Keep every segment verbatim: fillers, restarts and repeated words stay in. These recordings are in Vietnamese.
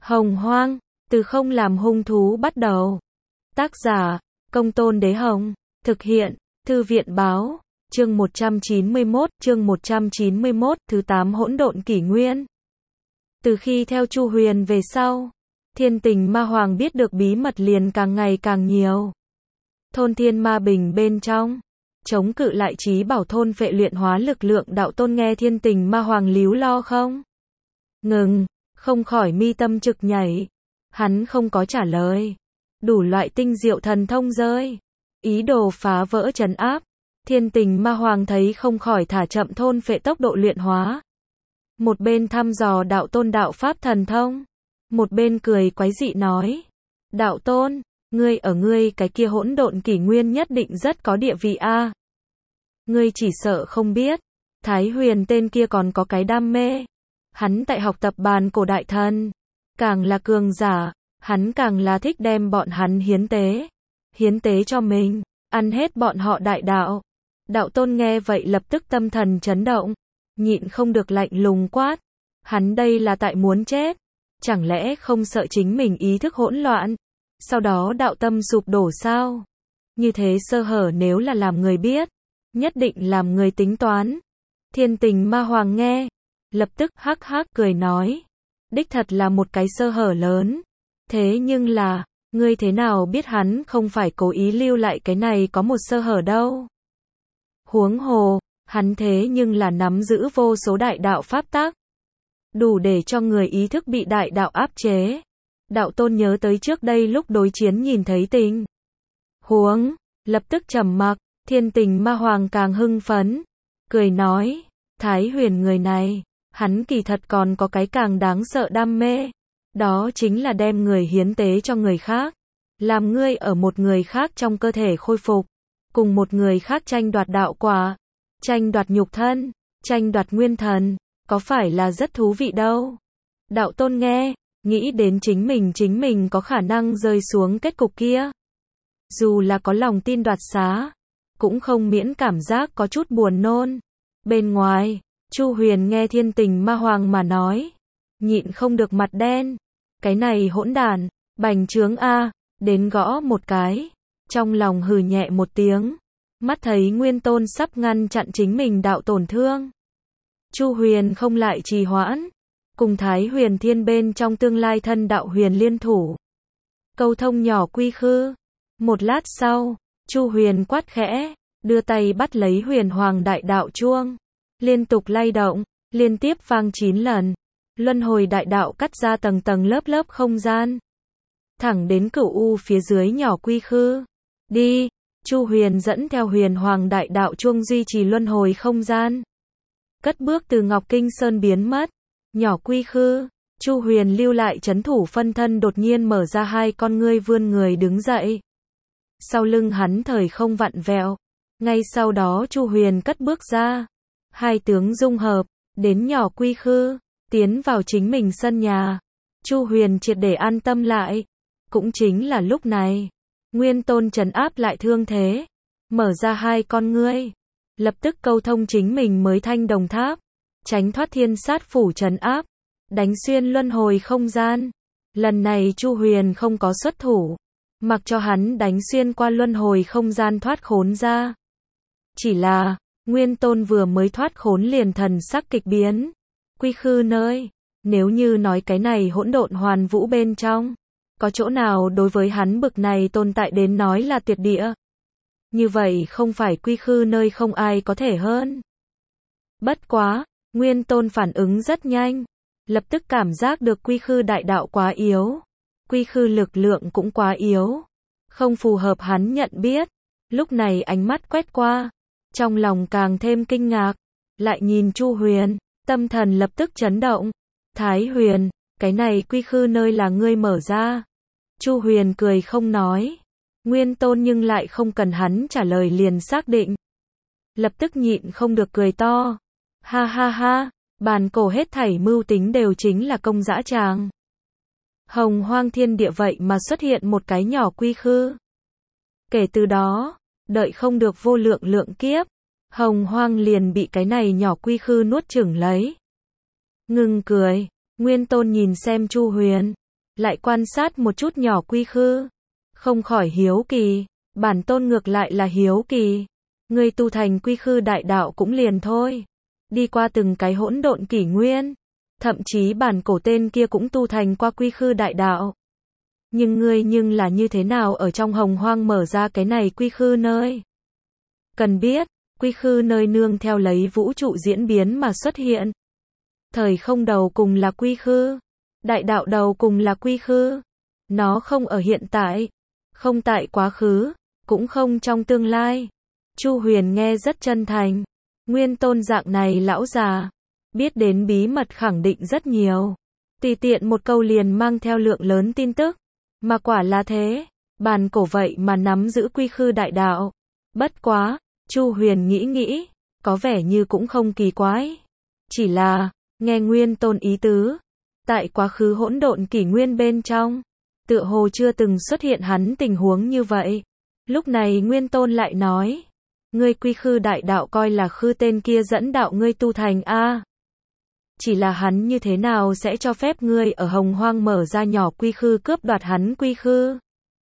Hồng Hoang, từ không làm hung thú bắt đầu. Tác giả, Công Tôn Đế Hồng. Thực hiện, Thư viện Báo. Chương một trăm chín mươi mốt, chương một trăm chín mươi mốt, thứ tám hỗn độn kỷ nguyên. Từ khi theo Chu Huyền về sau, Thiên Tình Ma Hoàng biết được bí mật liền càng ngày càng nhiều. Thôn Thiên Ma Bình bên trong, chống cự lại trí bảo thôn phệ luyện hóa lực lượng đạo tôn nghe Thiên Tình Ma Hoàng líu lo không ngừng, không khỏi mi tâm trực nhảy. Hắn không có trả lời. Đủ loại tinh diệu thần thông rơi, ý đồ phá vỡ trấn áp. Thiên Tình Ma Hoàng thấy không khỏi thả chậm thôn phệ tốc độ luyện hóa. Một bên thăm dò đạo tôn đạo pháp thần thông, một bên cười quái dị nói: đạo tôn, ngươi ở ngươi cái kia hỗn độn kỷ nguyên nhất định rất có địa vị a. Ngươi chỉ sợ không biết, Thái Huyền tên kia còn có cái đam mê. Hắn tại học tập bàn cổ đại thần, càng là cường giả, hắn càng là thích đem bọn hắn hiến tế, hiến tế cho mình, ăn hết bọn họ đại đạo. Đạo tôn nghe vậy lập tức tâm thần chấn động, nhịn không được lạnh lùng quát: hắn đây là tại muốn chết, chẳng lẽ không sợ chính mình ý thức hỗn loạn, sau đó đạo tâm sụp đổ sao? Như thế sơ hở nếu là làm người biết, nhất định làm người tính toán. Thiên Tình Ma Hoàng nghe, lập tức hắc hắc cười nói: đích thật là một cái sơ hở lớn. Thế nhưng là, ngươi thế nào biết hắn không phải cố ý lưu lại cái này có một sơ hở đâu? Huống hồ, hắn thế nhưng là nắm giữ vô số đại đạo pháp tắc, đủ để cho người ý thức bị đại đạo áp chế. Đạo tôn nhớ tới trước đây lúc đối chiến nhìn thấy tình huống, lập tức trầm mặc. Thiên Tình Ma Hoàng càng hưng phấn, cười nói: Thái Huyền người này, hắn kỳ thật còn có cái càng đáng sợ đam mê, đó chính là đem người hiến tế cho người khác, làm ngươi ở một người khác trong cơ thể khôi phục, cùng một người khác tranh đoạt đạo quả, tranh đoạt nhục thân, tranh đoạt nguyên thần, có phải là rất thú vị đâu? Đạo tôn nghe, nghĩ đến chính mình chính mình có khả năng rơi xuống kết cục kia, dù là có lòng tin đoạt xá, cũng không miễn cảm giác có chút buồn nôn. Bên ngoài, Chu Huyền nghe Thiên Tình Ma Hoàng mà nói, nhịn không được mặt đen. Cái này hỗn đản, bành trướng a, đến gõ một cái, trong lòng hừ nhẹ một tiếng, mắt thấy Nguyên Tôn sắp ngăn chặn chính mình đạo tổn thương. Chu Huyền không lại trì hoãn, cùng Thái Huyền Thiên bên trong tương lai thân đạo huyền liên thủ, câu thông nhỏ quy khư. Một lát sau, Chu Huyền quát khẽ, đưa tay bắt lấy Huyền Hoàng đại đạo chuông, liên tục lay động, liên tiếp vang chín lần. Luân hồi đại đạo cắt ra tầng tầng lớp lớp không gian, thẳng đến Cửu U phía dưới nhỏ quy khư. Đi, Chu Huyền dẫn theo Huyền Hoàng đại đạo chuông duy trì luân hồi không gian, cất bước từ Ngọc Kinh Sơn biến mất. Nhỏ quy khư, Chu Huyền lưu lại trấn thủ phân thân đột nhiên mở ra hai con ngươi vươn người đứng dậy. Sau lưng hắn thời không vặn vẹo, ngay sau đó Chu Huyền cất bước ra, hai tướng dung hợp, đến nhỏ quy khư, tiến vào chính mình sân nhà. Chu Huyền triệt để an tâm lại. Cũng chính là lúc này, Nguyên Tôn trấn áp lại thương thế, mở ra hai con ngươi, lập tức câu thông chính mình mới thanh đồng tháp, tránh thoát thiên sát phủ trấn áp, đánh xuyên luân hồi không gian. Lần này Chu Huyền không có xuất thủ, mặc cho hắn đánh xuyên qua luân hồi không gian thoát khốn ra. Chỉ là, Nguyên Tôn vừa mới thoát khốn liền thần sắc kịch biến. Quy khư nơi, nếu như nói cái này hỗn độn hoàn vũ bên trong, có chỗ nào đối với hắn bực này tồn tại đến nói là tuyệt địa, như vậy không phải quy khư nơi không ai có thể hơn. Bất quá, Nguyên Tôn phản ứng rất nhanh, lập tức cảm giác được quy khư đại đạo quá yếu, quy khư lực lượng cũng quá yếu, không phù hợp hắn nhận biết. Lúc này ánh mắt quét qua, trong lòng càng thêm kinh ngạc, lại nhìn Chu Huyền, tâm thần lập tức chấn động. Thái Huyền, cái này quy khư nơi là ngươi mở ra? Chu Huyền cười không nói. Nguyên Tôn nhưng lại không cần hắn trả lời liền xác định, lập tức nhịn không được cười to. Ha ha ha, bàn cổ hết thảy mưu tính đều chính là công dã tràng. Hồng Hoang thiên địa vậy mà xuất hiện một cái nhỏ quy khư. Kể từ đó, đợi không được vô lượng lượng kiếp, Hồng Hoang liền bị cái này nhỏ quy khư nuốt chửng lấy. Ngừng cười, Nguyên Tôn nhìn xem Chu Huyền, lại quan sát một chút nhỏ quy khư. Không khỏi hiếu kỳ, bản tôn ngược lại là hiếu kỳ. Ngươi tu thành quy khư đại đạo cũng liền thôi. Đi qua từng cái hỗn độn kỷ nguyên. Thậm chí bản cổ tên kia cũng tu thành qua quy khư đại đạo. Nhưng ngươi nhưng là như thế nào ở trong hồng hoang mở ra cái này quy khư nơi? Cần biết, quy khư nơi nương theo lấy vũ trụ diễn biến mà xuất hiện. Thời không đầu cùng là quy khư. Đại đạo đầu cùng là quy khư. Nó không ở hiện tại. Không tại quá khứ. Cũng không trong tương lai. Chu Huyền nghe rất chân thành. Nguyên Tôn dạng này lão già. Biết đến bí mật khẳng định rất nhiều. Tùy tiện một câu liền mang theo lượng lớn tin tức. Mà quả là thế. Bàn cổ vậy mà nắm giữ quy khư đại đạo. Bất quá, Chu Huyền nghĩ nghĩ. Có vẻ như cũng không kỳ quái. Chỉ là, nghe Nguyên Tôn ý tứ. Tại quá khứ hỗn độn kỷ nguyên bên trong. Tựa hồ chưa từng xuất hiện hắn tình huống như vậy. Lúc này Nguyên Tôn lại nói. Ngươi quy khư đại đạo coi là khư tên kia dẫn đạo ngươi tu thành a. Chỉ là hắn như thế nào sẽ cho phép ngươi ở hồng hoang mở ra nhỏ quy khư cướp đoạt hắn quy khư?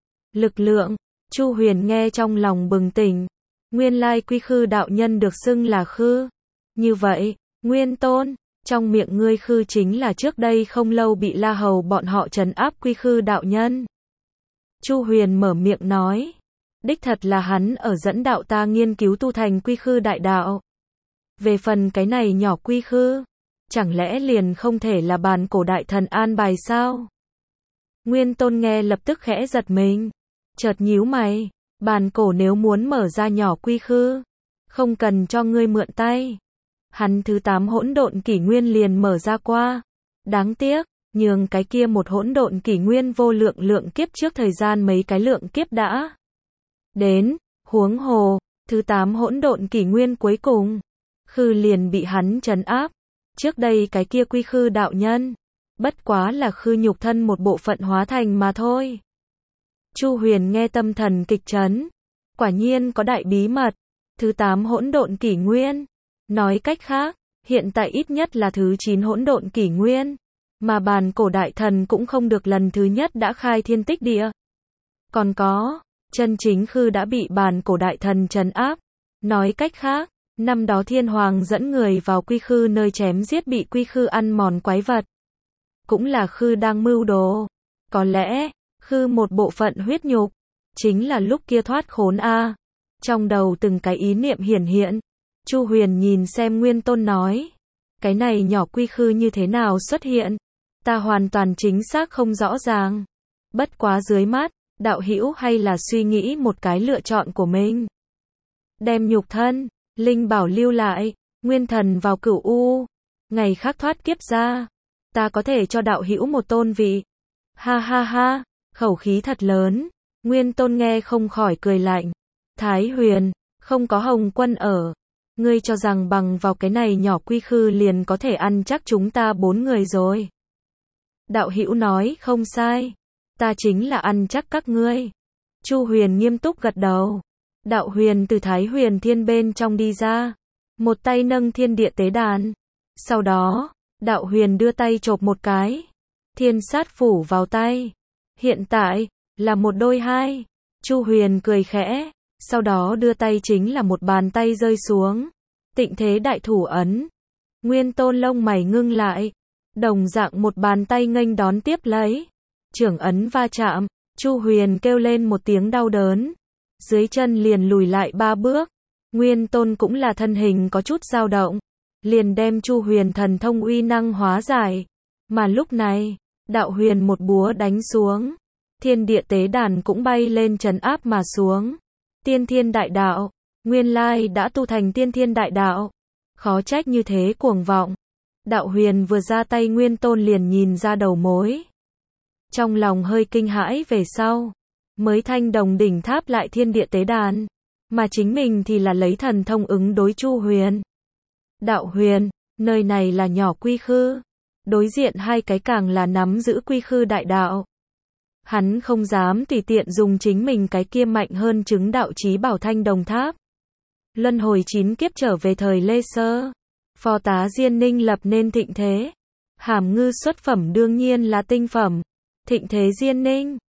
Lực lượng, Chu Huyền nghe trong lòng bừng tỉnh. Nguyên lai quy khư đạo nhân được xưng là khư. Như vậy, Nguyên Tôn, trong miệng ngươi khư chính là trước đây không lâu bị La Hầu bọn họ trấn áp quy khư đạo nhân. Chu Huyền mở miệng nói. Đích thật là hắn ở dẫn đạo ta nghiên cứu tu thành quy khư đại đạo. Về phần cái này nhỏ quy khư, chẳng lẽ liền không thể là bàn cổ đại thần an bài sao? Nguyên Tôn nghe lập tức khẽ giật mình. Chợt nhíu mày. Bàn cổ nếu muốn mở ra nhỏ quy khư, không cần cho ngươi mượn tay. Hắn thứ tám hỗn độn kỷ nguyên liền mở ra qua. Đáng tiếc, nhường cái kia một hỗn độn kỷ nguyên vô lượng lượng kiếp trước thời gian mấy cái lượng kiếp đã đến, huống hồ, thứ tám hỗn độn kỷ nguyên cuối cùng, khư liền bị hắn trấn áp. Trước đây cái kia quy khư đạo nhân, bất quá là khư nhục thân một bộ phận hóa thành mà thôi. Chu Huyền nghe tâm thần kịch chấn, quả nhiên có đại bí mật, thứ tám hỗn độn kỷ nguyên. Nói cách khác, hiện tại ít nhất là thứ chín hỗn độn kỷ nguyên, mà bàn cổ đại thần cũng không được lần thứ nhất đã khai thiên tích địa. Còn có, chân chính khư đã bị bàn cổ đại thần trấn áp. Nói cách khác, năm đó thiên hoàng dẫn người vào quy khư nơi chém giết bị quy khư ăn mòn quái vật. Cũng là khư đang mưu đồ. Có lẽ, khư một bộ phận huyết nhục, chính là lúc kia thoát khốn a. Trong đầu từng cái ý niệm hiển hiện. Chu Huyền nhìn xem Nguyên Tôn nói. Cái này nhỏ quy khư như thế nào xuất hiện? Ta hoàn toàn chính xác không rõ ràng. Bất quá dưới mắt, đạo hữu hay là suy nghĩ một cái lựa chọn của mình. Đem nhục thân, linh bảo lưu lại, nguyên thần vào cửu u. Ngày khác thoát kiếp ra. Ta có thể cho đạo hữu một tôn vị. Ha ha ha, khẩu khí thật lớn. Nguyên Tôn nghe không khỏi cười lạnh. Thái Huyền, không có Hồng Quân ở. Ngươi cho rằng bằng vào cái này nhỏ quy khư liền có thể ăn chắc chúng ta bốn người rồi. Đạo hữu nói không sai. Ta chính là ăn chắc các ngươi. Chu Huyền nghiêm túc gật đầu. Đạo Huyền từ Thái Huyền Thiên bên trong đi ra. Một tay nâng thiên địa tế đàn. Sau đó, Đạo Huyền đưa tay chộp một cái. Thiên sát phủ vào tay. Hiện tại, là một đôi hai. Chu Huyền cười khẽ. Sau đó đưa tay chính là một bàn tay rơi xuống. Tịnh thế đại thủ ấn. Nguyên Tôn lông mày ngưng lại. Đồng dạng một bàn tay nghênh đón tiếp lấy. Trưởng ấn va chạm. Chu Huyền kêu lên một tiếng đau đớn. Dưới chân liền lùi lại ba bước. Nguyên Tôn cũng là thân hình có chút dao động. Liền đem Chu Huyền thần thông uy năng hóa giải. Mà lúc này, Đạo Huyền một búa đánh xuống. Thiên địa tế đàn cũng bay lên trấn áp mà xuống. Tiên thiên đại đạo. Nguyên lai đã tu thành tiên thiên đại đạo. Khó trách như thế cuồng vọng. Đạo Huyền vừa ra tay Nguyên Tôn liền nhìn ra đầu mối. Trong lòng hơi kinh hãi về sau. Mới thanh đồng đỉnh tháp lại thiên địa tế đàn. Mà chính mình thì là lấy thần thông ứng đối Chu Huyền. Đạo Huyền, nơi này là nhỏ quy khư. Đối diện hai cái càng là nắm giữ quy khư đại đạo. Hắn không dám tùy tiện dùng chính mình cái kia mạnh hơn chứng đạo chí bảo thanh đồng tháp. Luân hồi chín kiếp trở về thời Lê Sơ. Phó tá Diên Ninh lập nên thịnh thế. Hàm ngư xuất phẩm đương nhiên là tinh phẩm. Thịnh Thế Diên Ninh.